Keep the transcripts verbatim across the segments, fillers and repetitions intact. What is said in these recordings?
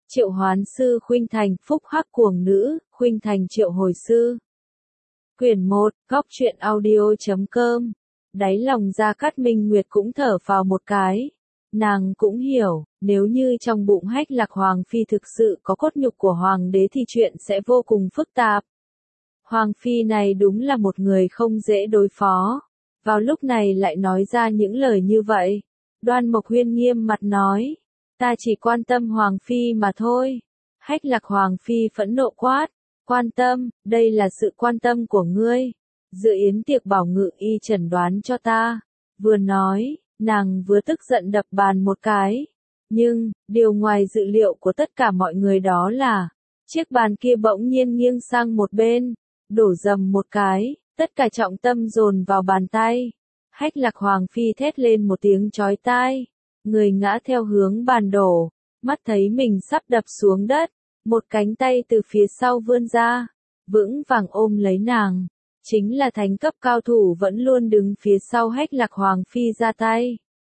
Triệu hoán sư khuynh thành, phúc hắc cuồng nữ, khuynh thành triệu hồi sư. Quyển một, góc truyện audio chấm com. Đáy lòng Gia Cát Minh Nguyệt cũng thở phào một cái. Nàng cũng hiểu, nếu như trong bụng Hách Lạc Hoàng Phi thực sự có cốt nhục của Hoàng đế thì chuyện sẽ vô cùng phức tạp. Hoàng Phi này đúng là một người không dễ đối phó. Vào lúc này lại nói ra những lời như vậy. Đoan Mộc Huyên nghiêm mặt nói. Ta chỉ quan tâm Hoàng Phi mà thôi. Hách Lạc Hoàng Phi phẫn nộ quát. Quan tâm, đây là sự quan tâm của ngươi. Dự yến tiệc bảo ngự y chẩn đoán cho ta. Vừa nói, nàng vừa tức giận đập bàn một cái. Nhưng, điều ngoài dự liệu của tất cả mọi người đó là, chiếc bàn kia bỗng nhiên nghiêng sang một bên, đổ dầm một cái, tất cả trọng tâm dồn vào bàn tay. Hách Lạc Hoàng Phi thét lên một tiếng chói tai, người ngã theo hướng bàn đổ, mắt thấy mình sắp đập xuống đất, một cánh tay từ phía sau vươn ra, vững vàng ôm lấy nàng. Chính là thánh cấp cao thủ vẫn luôn đứng phía sau Hách Lạc Hoàng Phi ra tay.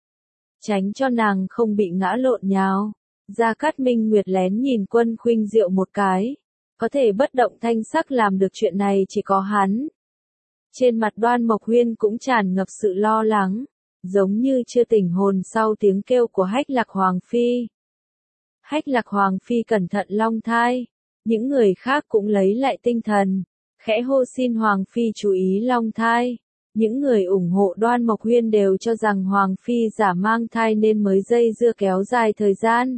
Tránh cho nàng không bị ngã lộn nhào. Gia Cát Minh Nguyệt lén nhìn Quân Khuynh Diệu một cái. Có thể bất động thanh sắc làm được chuyện này chỉ có hắn. Trên mặt Đoan Mộc Huyên cũng tràn ngập sự lo lắng. Giống như chưa tỉnh hồn sau tiếng kêu của Hách Lạc Hoàng Phi. Hách Lạc Hoàng Phi cẩn thận long thai. Những người khác cũng lấy lại tinh thần. Khẽ hô xin Hoàng Phi chú ý long thai. Những người ủng hộ Đoan Mộc Huyên đều cho rằng Hoàng Phi giả mang thai nên mới dây dưa kéo dài thời gian.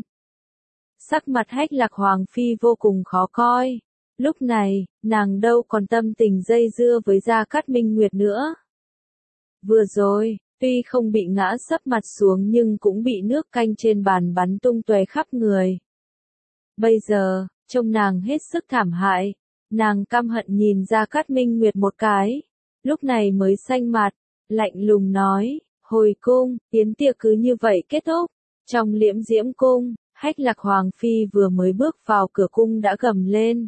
Sắc mặt Hách Lạc Hoàng Phi vô cùng khó coi. Lúc này, nàng đâu còn tâm tình dây dưa với Gia Cát Minh Nguyệt nữa. Vừa rồi, tuy không bị ngã sấp mặt xuống nhưng cũng bị nước canh trên bàn bắn tung tóe khắp người. Bây giờ, trông nàng hết sức thảm hại. Nàng căm hận nhìn Gia Cát Minh Nguyệt một cái, lúc này mới xanh mặt, lạnh lùng nói, hồi cung, yến tiệc cứ như vậy kết thúc. Trong Liễm Diễm cung, Hách Lạc Hoàng Phi vừa mới bước vào cửa cung đã gầm lên.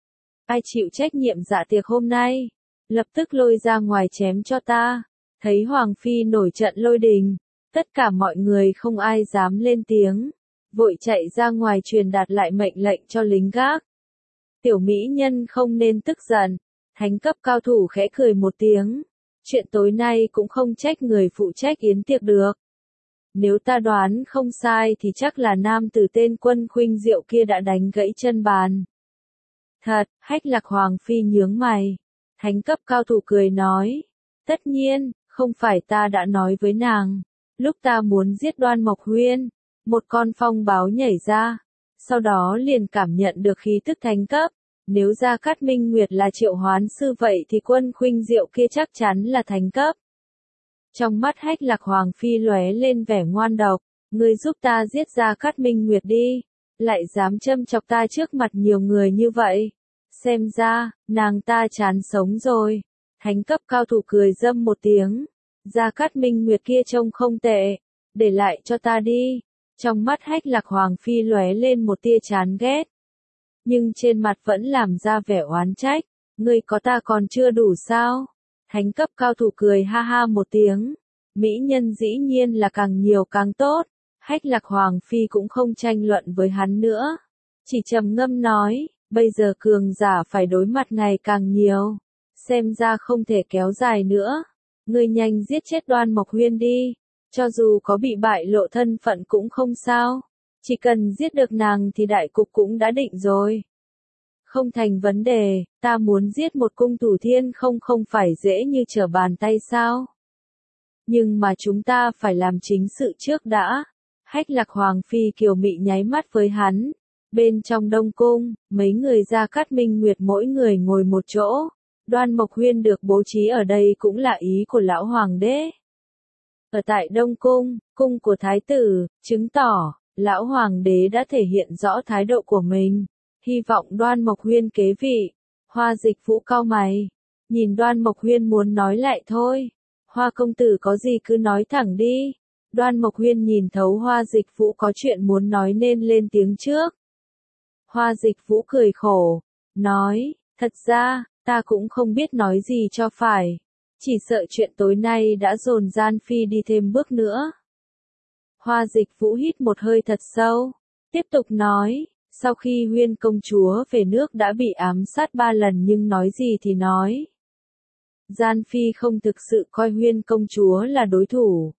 Ai chịu trách nhiệm dạ tiệc hôm nay? Lập tức lôi ra ngoài chém cho ta. Thấy Hoàng Phi nổi trận lôi đình, tất cả mọi người không ai dám lên tiếng, vội chạy ra ngoài truyền đạt lại mệnh lệnh cho lính gác. Tiểu mỹ nhân không nên tức giận, thánh cấp cao thủ khẽ cười một tiếng. Chuyện tối nay cũng không trách người phụ trách yến tiệc được. Nếu ta đoán không sai thì chắc là nam tử tên Quân Khuynh Diệu kia đã đánh gãy chân bàn. Thật, Hách Lạc Hoàng Phi nhướng mày. Thánh cấp cao thủ cười nói. Tất nhiên, không phải ta đã nói với nàng. Lúc ta muốn giết Đoan Mộc Huyên, một con phong báo nhảy ra. Sau đó liền cảm nhận được khí tức thánh cấp. Nếu Gia Cát Minh Nguyệt là triệu hoán sư vậy thì Quân Khuynh Diệu kia chắc chắn là thánh cấp. Trong mắt Hách Lạc Hoàng Phi lóe lên vẻ ngoan độc. Ngươi giúp ta giết Gia Cát Minh Nguyệt đi. Lại dám châm chọc ta trước mặt nhiều người như vậy. Xem ra, nàng ta chán sống rồi. Thánh cấp cao thủ cười dâm một tiếng. Gia Cát Minh Nguyệt kia trông không tệ. Để lại cho ta đi. Trong mắt Hách Lạc Hoàng Phi lóe lên một tia chán ghét. Nhưng trên mặt vẫn làm ra vẻ oán trách. Ngươi có ta còn chưa đủ sao? Thánh cấp cao thủ cười ha ha một tiếng. Mỹ nhân dĩ nhiên là càng nhiều càng tốt. Hách Lạc Hoàng Phi cũng không tranh luận với hắn nữa. Chỉ trầm ngâm nói, bây giờ cường giả phải đối mặt ngày càng nhiều. Xem ra không thể kéo dài nữa. Ngươi nhanh giết chết Đoan Mộc Huyên đi. Cho dù có bị bại lộ thân phận cũng không sao. Chỉ cần giết được nàng thì đại cục cũng đã định rồi. Không thành vấn đề, ta muốn giết một cung thủ thiên không không phải dễ như trở bàn tay sao. Nhưng mà chúng ta phải làm chính sự trước đã. Hách Lạc Hoàng Phi kiều mị nháy mắt với hắn. Bên trong Đông Cung, mấy người Gia Cát Minh Nguyệt mỗi người ngồi một chỗ. Đoan Mộc Huyên được bố trí ở đây cũng là ý của lão hoàng đế. Ở tại Đông Cung, cung của thái tử, chứng tỏ, lão hoàng đế đã thể hiện rõ thái độ của mình. Hy vọng Đoan Mộc Huyên kế vị. Hoa Dịch Vũ cau mày. Nhìn Đoan Mộc Huyên muốn nói lại thôi. Hoa công tử có gì cứ nói thẳng đi. Đoan Mộc Huyên nhìn thấu Hoa Dịch Vũ có chuyện muốn nói nên lên tiếng trước. Hoa Dịch Vũ cười khổ. Nói, thật ra, ta cũng không biết nói gì cho phải. Chỉ sợ chuyện tối nay đã dồn Gian Phi đi thêm bước nữa. Hoa Dịch Vũ hít một hơi thật sâu. Tiếp tục nói, Sau khi Huyên công chúa về nước đã bị ám sát ba lần nhưng nói gì thì nói. Gian Phi không thực sự coi Huyên công chúa là đối thủ.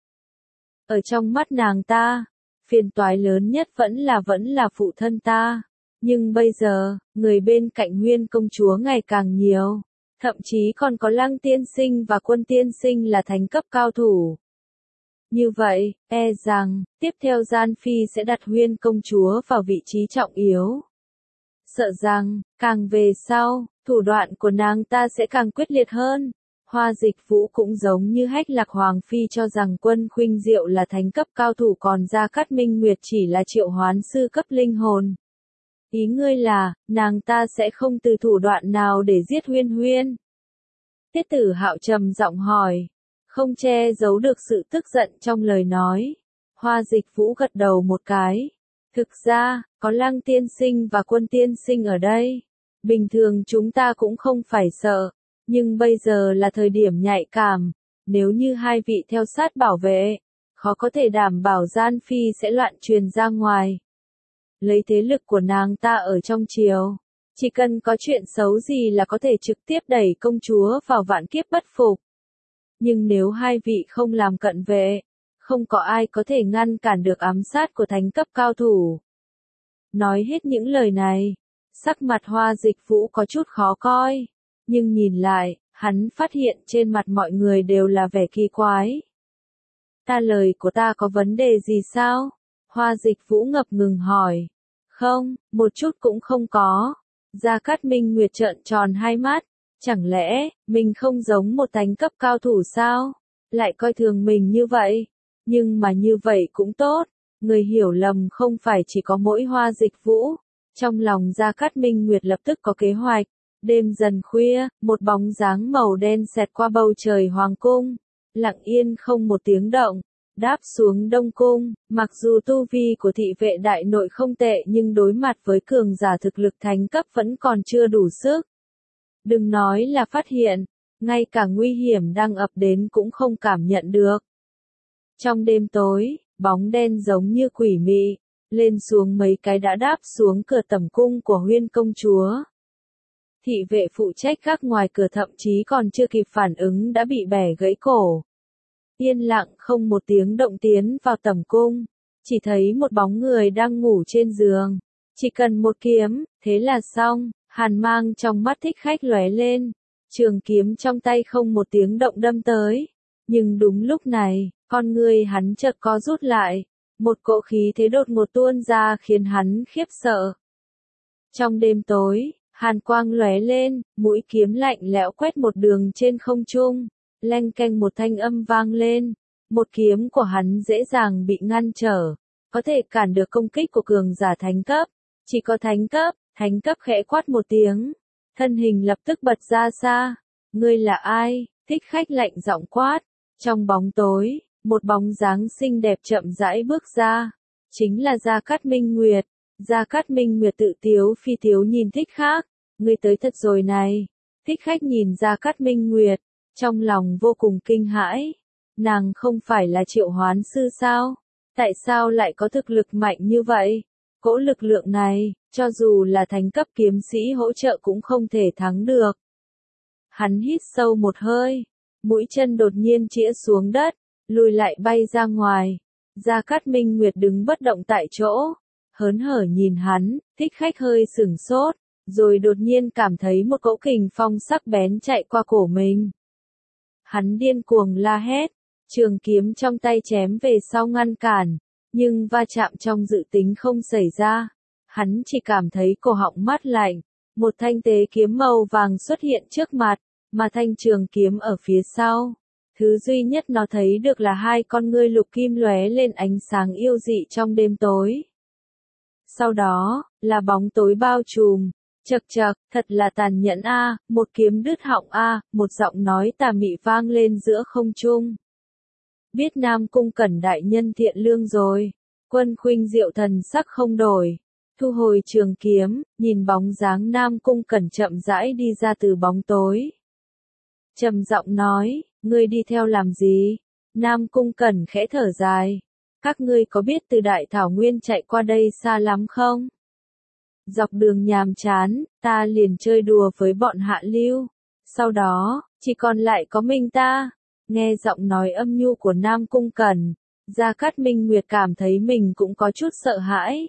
Ở trong mắt nàng ta, phiền toái lớn nhất vẫn là vẫn là phụ thân ta. Nhưng bây giờ, người bên cạnh Huyên công chúa ngày càng nhiều. Thậm chí còn có Lăng tiên sinh và Quân tiên sinh là thánh cấp cao thủ. Như vậy, e rằng, tiếp theo Gian Phi sẽ đặt Huyên công chúa vào vị trí trọng yếu. Sợ rằng, càng về sau, thủ đoạn của nàng ta sẽ càng quyết liệt hơn. Hoa Dịch Vũ cũng giống như Hách Lạc Hoàng Phi cho rằng Quân Khuynh Diệu là thánh cấp cao thủ còn Gia Cát Minh Nguyệt chỉ là triệu hoán sư cấp linh hồn. Ý ngươi là, nàng ta sẽ không từ thủ đoạn nào để giết Huyên Huyên. Tiết Tử Hạo trầm giọng hỏi, không che giấu được sự tức giận trong lời nói. Hoa Dịch Vũ gật đầu một cái. Thực ra, có Lăng tiên sinh và Quân tiên sinh ở đây. Bình thường chúng ta cũng không phải sợ. Nhưng bây giờ là thời điểm nhạy cảm. Nếu như hai vị theo sát bảo vệ, khó có thể đảm bảo Gian Phi sẽ loạn truyền ra ngoài. Lấy thế lực của nàng ta ở trong triều, chỉ cần có chuyện xấu gì là có thể trực tiếp đẩy công chúa vào vạn kiếp bất phục. Nhưng nếu hai vị không làm cận vệ, không có ai có thể ngăn cản được ám sát của thánh cấp cao thủ. Nói hết những lời này, sắc mặt Hoa Dịch Vũ có chút khó coi, nhưng nhìn lại, hắn phát hiện trên mặt mọi người đều là vẻ kỳ quái. Ta lời của ta có vấn đề gì sao? Hoa Dịch Vũ ngập ngừng hỏi. Không, một chút cũng không có. Gia Cát Minh Nguyệt trợn tròn hai mắt. Chẳng lẽ, mình không giống một thánh cấp cao thủ sao? Lại coi thường mình như vậy. Nhưng mà như vậy cũng tốt. Người hiểu lầm không phải chỉ có mỗi Hoa Dịch Vũ. Trong lòng Gia Cát Minh Nguyệt lập tức có kế hoạch. Đêm dần khuya, một bóng dáng màu đen xẹt qua bầu trời hoàng cung. Lặng yên không một tiếng động. Đáp xuống Đông Cung, mặc dù tu vi của thị vệ đại nội không tệ nhưng đối mặt với cường giả thực lực thánh cấp vẫn còn chưa đủ sức. Đừng nói là phát hiện, ngay cả nguy hiểm đang ập đến cũng không cảm nhận được. Trong đêm tối, bóng đen giống như quỷ mị, lên xuống mấy cái đã đáp xuống cửa tẩm cung của Huyên công chúa. Thị vệ phụ trách gác ngoài cửa thậm chí còn chưa kịp phản ứng đã bị bẻ gãy cổ. Yên lặng không một tiếng động tiến vào tẩm cung, chỉ thấy một bóng người đang ngủ trên giường. Chỉ cần một kiếm, thế là xong. Hàn mang trong mắt Thích Khách lóe lên, trường kiếm trong tay không một tiếng động đâm tới. Nhưng đúng lúc này, con người hắn chợt co rút lại, một cỗ khí thế đột ngột tuôn ra khiến hắn khiếp sợ. Trong đêm tối, hàn quang lóe lên, mũi kiếm lạnh lẽo quét một đường trên không trung. Leng keng một thanh âm vang lên, một kiếm của hắn dễ dàng bị ngăn trở, có thể cản được công kích của cường giả thánh cấp, chỉ có thánh cấp, thánh cấp khẽ quát một tiếng, thân hình lập tức bật ra xa, ngươi là ai? Thích Khách lạnh giọng quát, trong bóng tối, một bóng dáng xinh đẹp chậm rãi bước ra, chính là Gia Cát Minh Nguyệt. Gia Cát Minh Nguyệt tự tiếu phi tiếu nhìn Thích Khách, ngươi tới thật rồi này. Thích Khách nhìn Gia Cát Minh Nguyệt, trong lòng vô cùng kinh hãi, nàng không phải là triệu hoán sư sao? Tại sao lại có thực lực mạnh như vậy? Cỗ lực lượng này, cho dù là thánh cấp kiếm sĩ hỗ trợ cũng không thể thắng được. Hắn hít sâu một hơi, mũi chân đột nhiên chĩa xuống đất, lùi lại bay ra ngoài. Gia Cát Minh Nguyệt đứng bất động tại chỗ, hớn hở nhìn hắn. Thích Khách hơi sửng sốt, rồi đột nhiên cảm thấy một cỗ kình phong sắc bén chạy qua cổ mình. Hắn điên cuồng la hét, trường kiếm trong tay chém về sau ngăn cản, nhưng va chạm trong dự tính không xảy ra. Hắn chỉ cảm thấy cổ họng mát lạnh, một thanh tế kiếm màu vàng xuất hiện trước mặt, mà thanh trường kiếm ở phía sau. Thứ duy nhất nó thấy được là hai con ngươi lục kim lóe lên ánh sáng yêu dị trong đêm tối. Sau đó, là bóng tối bao trùm. Chậc chậc, thật là tàn nhẫn a, một kiếm đứt họng a, một giọng nói tà mị vang lên giữa không trung. Biết Nam Cung Cẩn đại nhân thiện lương rồi. Quân Khuynh Diệu thần sắc không đổi, thu hồi trường kiếm, nhìn bóng dáng Nam Cung Cẩn chậm rãi đi ra từ bóng tối. Trầm giọng nói, ngươi đi theo làm gì? Nam Cung Cẩn khẽ thở dài, các ngươi có biết từ Đại Thảo Nguyên chạy qua đây xa lắm không? Dọc đường nhàm chán, ta liền chơi đùa với bọn hạ lưu. Sau đó, chỉ còn lại có mình ta. Nghe giọng nói âm nhu của Nam Cung Cẩn, Gia Cát Minh Nguyệt cảm thấy mình cũng có chút sợ hãi.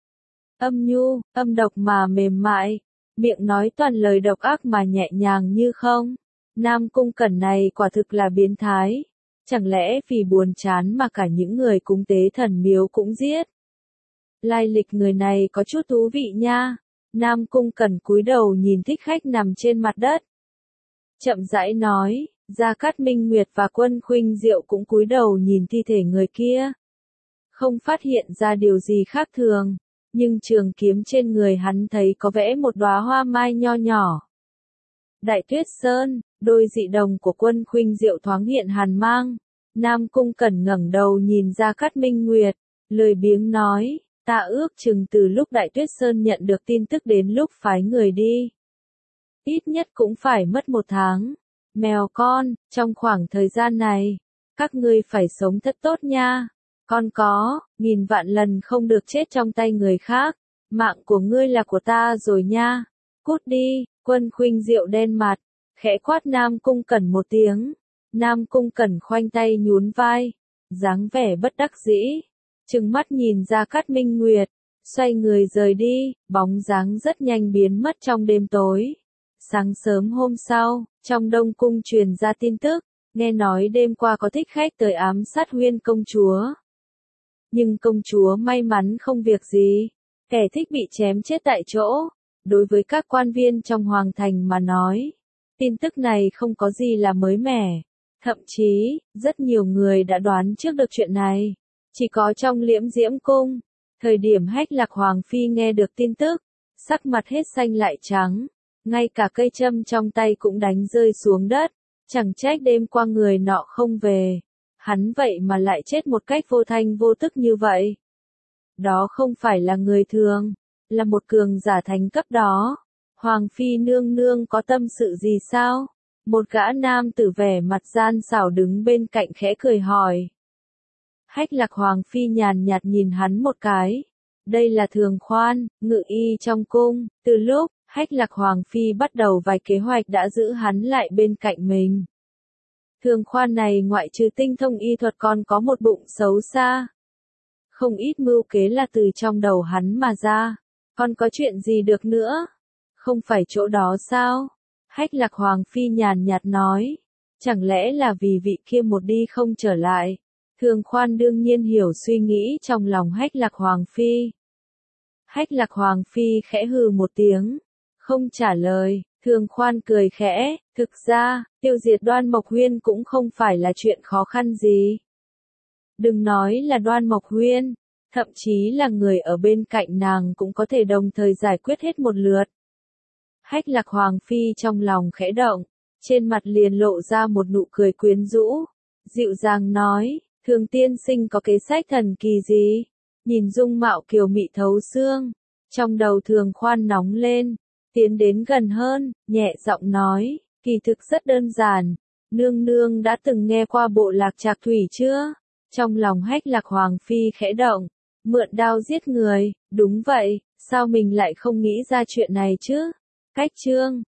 Âm nhu, âm độc mà mềm mại, miệng nói toàn lời độc ác mà nhẹ nhàng như không. Nam Cung Cẩn này quả thực là biến thái. Chẳng lẽ vì buồn chán mà cả những người cúng tế thần miếu cũng giết? Lai lịch người này có chút thú vị nha. Nam Cung Cẩn cúi đầu nhìn thích khách nằm trên mặt đất. Chậm rãi nói, Gia Cát Minh Nguyệt và Quân Khuynh Diệu cũng cúi đầu nhìn thi thể người kia. Không phát hiện ra điều gì khác thường, nhưng trường kiếm trên người hắn thấy có vẽ một đóa hoa mai nho nhỏ. Đại Tuyết Sơn, đôi dị đồng của Quân Khuynh Diệu thoáng hiện hàn mang. Nam Cung Cẩn ngẩng đầu nhìn Gia Cát Minh Nguyệt, lười biếng nói, ta ước chừng từ lúc Đại Tuyết Sơn nhận được tin tức đến lúc phái người đi. Ít nhất cũng phải mất một tháng. Mèo con, trong khoảng thời gian này, các ngươi phải sống thật tốt nha. Con có, nghìn vạn lần không được chết trong tay người khác. Mạng của ngươi là của ta rồi nha. Cút đi. Quân Khuynh Diệu đen mặt, khẽ quát Nam Cung Cẩn một tiếng. Nam Cung Cẩn khoanh tay nhún vai, dáng vẻ bất đắc dĩ, trừng mắt nhìn Gia Cát Minh Nguyệt, xoay người rời đi, bóng dáng rất nhanh biến mất trong đêm tối. Sáng sớm hôm sau, trong Đông Cung truyền ra tin tức, nghe nói đêm qua có thích khách tới ám sát Huyên công chúa. Nhưng công chúa may mắn không việc gì, kẻ thích bị chém chết tại chỗ. Đối với các quan viên trong hoàng thành mà nói, tin tức này không có gì là mới mẻ. Thậm chí, rất nhiều người đã đoán trước được chuyện này. Chỉ có trong Liễm Diễm Cung, thời điểm Hách Lạc Hoàng Phi nghe được tin tức, sắc mặt hết xanh lại trắng, ngay cả cây châm trong tay cũng đánh rơi xuống đất. Chẳng trách đêm qua người nọ không về, hắn vậy mà lại chết một cách vô thanh vô tức như vậy. Đó không phải là người thường, là một cường giả thánh cấp đó. Hoàng Phi nương nương có tâm sự gì sao? Một gã nam tử vẻ mặt gian xảo đứng bên cạnh khẽ cười hỏi. Hách Lạc Hoàng Phi nhàn nhạt nhìn hắn một cái. Đây là Thường Khoan, ngự y trong cung. Từ lúc Hách Lạc Hoàng Phi bắt đầu vài kế hoạch đã giữ hắn lại bên cạnh mình. Thường Khoan này ngoại trừ tinh thông y thuật còn có một bụng xấu xa. Không ít mưu kế là từ trong đầu hắn mà ra. Còn có chuyện gì được nữa? Không phải chỗ đó sao? Hách Lạc Hoàng Phi nhàn nhạt nói. Chẳng lẽ là vì vị kia một đi không trở lại? Thường Khoan đương nhiên hiểu suy nghĩ trong lòng Hách Lạc Hoàng Phi. Hách Lạc Hoàng Phi khẽ hừ một tiếng, không trả lời. Thường Khoan cười khẽ, thực ra, tiêu diệt Đoan Mộc Huyên cũng không phải là chuyện khó khăn gì. Đừng nói là Đoan Mộc Huyên, thậm chí là người ở bên cạnh nàng cũng có thể đồng thời giải quyết hết một lượt. Hách Lạc Hoàng Phi trong lòng khẽ động, trên mặt liền lộ ra một nụ cười quyến rũ, dịu dàng nói, Thường tiên sinh có kế sách thần kỳ gì? Nhìn dung mạo kiều mị thấu xương, trong đầu Thường Khoan nóng lên, tiến đến gần hơn, nhẹ giọng nói, kỳ thực rất đơn giản, nương nương đã từng nghe qua bộ lạc Trạc Thủy chưa? Trong lòng Hách Lạc Hoàng Phi khẽ động, mượn đao giết người, đúng vậy, sao mình lại không nghĩ ra chuyện này chứ? Cách chương